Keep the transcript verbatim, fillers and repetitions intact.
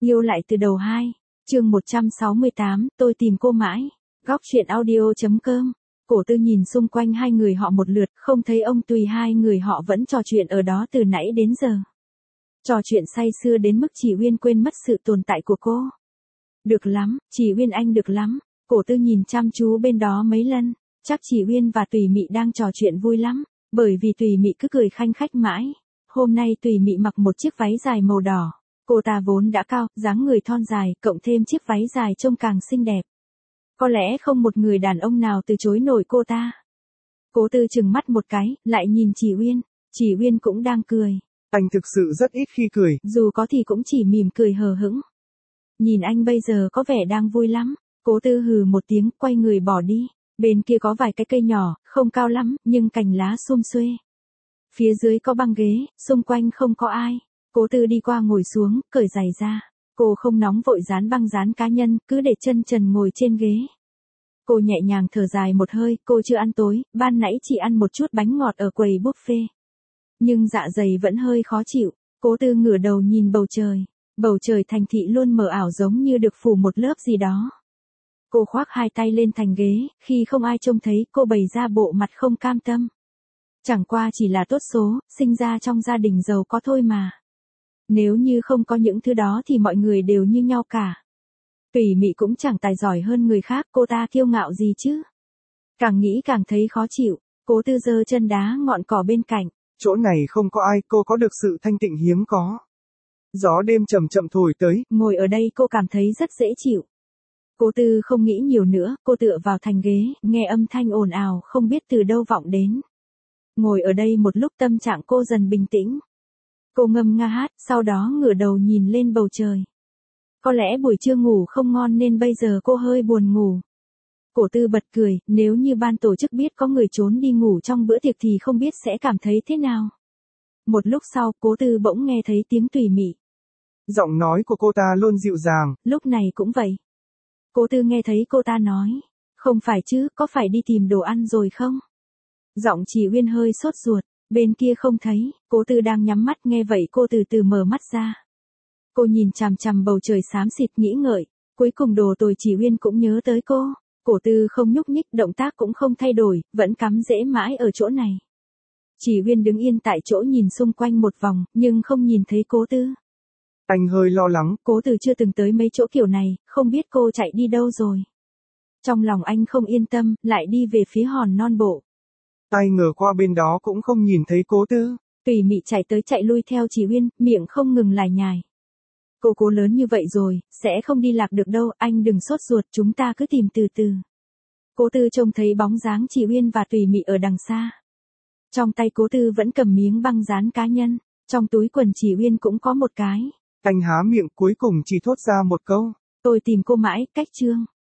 Yêu lại từ đầu hai, chương một trăm sáu mươi tám, tôi tìm cô mãi. Góc truyện audio.com. Cổ Tư nhìn xung quanh hai người họ một lượt, không thấy ông Tùy, hai người họ vẫn trò chuyện ở đó từ nãy đến giờ. Trò chuyện say sưa đến mức chị Uyên quên mất sự tồn tại của cô. Được lắm, chị Uyên anh được lắm. Cổ Tư nhìn chăm chú bên đó mấy lần, chắc chị Uyên và Tùy Mị đang trò chuyện vui lắm, bởi vì Tùy Mị cứ cười khanh khách mãi. Hôm nay Tùy Mị mặc một chiếc váy dài màu đỏ. Cô ta vốn đã cao, dáng người thon dài, cộng thêm chiếc váy dài trông càng xinh đẹp. Có lẽ không một người đàn ông nào từ chối nổi cô ta. Cố Tư chừng mắt một cái, lại nhìn chị Uyên. Chị Uyên cũng đang cười. Anh thực sự rất ít khi cười. Dù có thì cũng chỉ mỉm cười hờ hững. Nhìn anh bây giờ có vẻ đang vui lắm. Cố Tư hừ một tiếng, quay người bỏ đi. Bên kia có vài cái cây nhỏ, không cao lắm, nhưng cành lá sum xuê. Phía dưới có băng ghế, xung quanh không có ai. Cố Tư đi qua ngồi xuống, cởi giày ra. Cô không nóng vội dán băng dán cá nhân, cứ để chân trần ngồi trên ghế. Cô nhẹ nhàng thở dài một hơi, cô chưa ăn tối, ban nãy chỉ ăn một chút bánh ngọt ở quầy buffet. Nhưng dạ dày vẫn hơi khó chịu. Cố Tư ngửa đầu nhìn bầu trời. Bầu trời thành thị luôn mờ ảo giống như được phủ một lớp gì đó. Cô khoác hai tay lên thành ghế, khi không ai trông thấy cô bày ra bộ mặt không cam tâm. Chẳng qua chỉ là tốt số, sinh ra trong gia đình giàu có thôi mà. Nếu như không có những thứ đó thì mọi người đều như nhau cả. Tùy Mị cũng chẳng tài giỏi hơn người khác, cô ta kiêu ngạo gì chứ. Càng nghĩ càng thấy khó chịu, Cố Tư giơ chân đá ngọn cỏ bên cạnh. Chỗ này không có ai, cô có được sự thanh tịnh hiếm có. Gió đêm chậm chậm thổi tới. Ngồi ở đây cô cảm thấy rất dễ chịu. Cố Tư không nghĩ nhiều nữa, cô tựa vào thành ghế, nghe âm thanh ồn ào không biết từ đâu vọng đến. Ngồi ở đây một lúc tâm trạng cô dần bình tĩnh. Cô ngâm nga hát, sau đó ngửa đầu nhìn lên bầu trời. Có lẽ buổi trưa ngủ không ngon nên bây giờ cô hơi buồn ngủ. Cổ Tư bật cười, nếu như ban tổ chức biết có người trốn đi ngủ trong bữa tiệc thì không biết sẽ cảm thấy thế nào. Một lúc sau, Cố Tư bỗng nghe thấy tiếng Tùy Mị. Giọng nói của cô ta luôn dịu dàng. Lúc này cũng vậy. Cố Tư nghe thấy cô ta nói, không phải chứ, có phải đi tìm đồ ăn rồi không? Giọng chị Uyên hơi sốt ruột, bên kia không thấy. Cố Tư đang nhắm mắt, nghe vậy cô từ từ mở mắt ra. Cô nhìn chằm chằm bầu trời xám xịt nghĩ ngợi, cuối cùng đồ tồi chị Uyên cũng nhớ tới cô. Cổ Tư không nhúc nhích, động tác cũng không thay đổi, vẫn cắm rễ mãi ở chỗ này. Chị Uyên đứng yên tại chỗ nhìn xung quanh một vòng, nhưng không nhìn thấy Cố Tư. Anh hơi lo lắng. Cố Tư chưa từng tới mấy chỗ kiểu này, không biết cô chạy đi đâu rồi. Trong lòng anh không yên tâm, lại đi về phía hòn non bộ. Ai ngờ qua bên đó cũng không nhìn thấy Cố Tư. Tùy Mị chạy tới chạy lui theo chị Uyên, miệng không ngừng lải nhải. Cô cố lớn như vậy rồi, sẽ không đi lạc được đâu, anh đừng sốt ruột, chúng ta cứ tìm từ từ. Cố Tư trông thấy bóng dáng chị Uyên và Tùy Mị ở đằng xa. Trong tay Cố Tư vẫn cầm miếng băng dán cá nhân, trong túi quần chị Uyên cũng có một cái. Anh há miệng cuối cùng chỉ thốt ra một câu. Tôi tìm cô mãi, cách chương.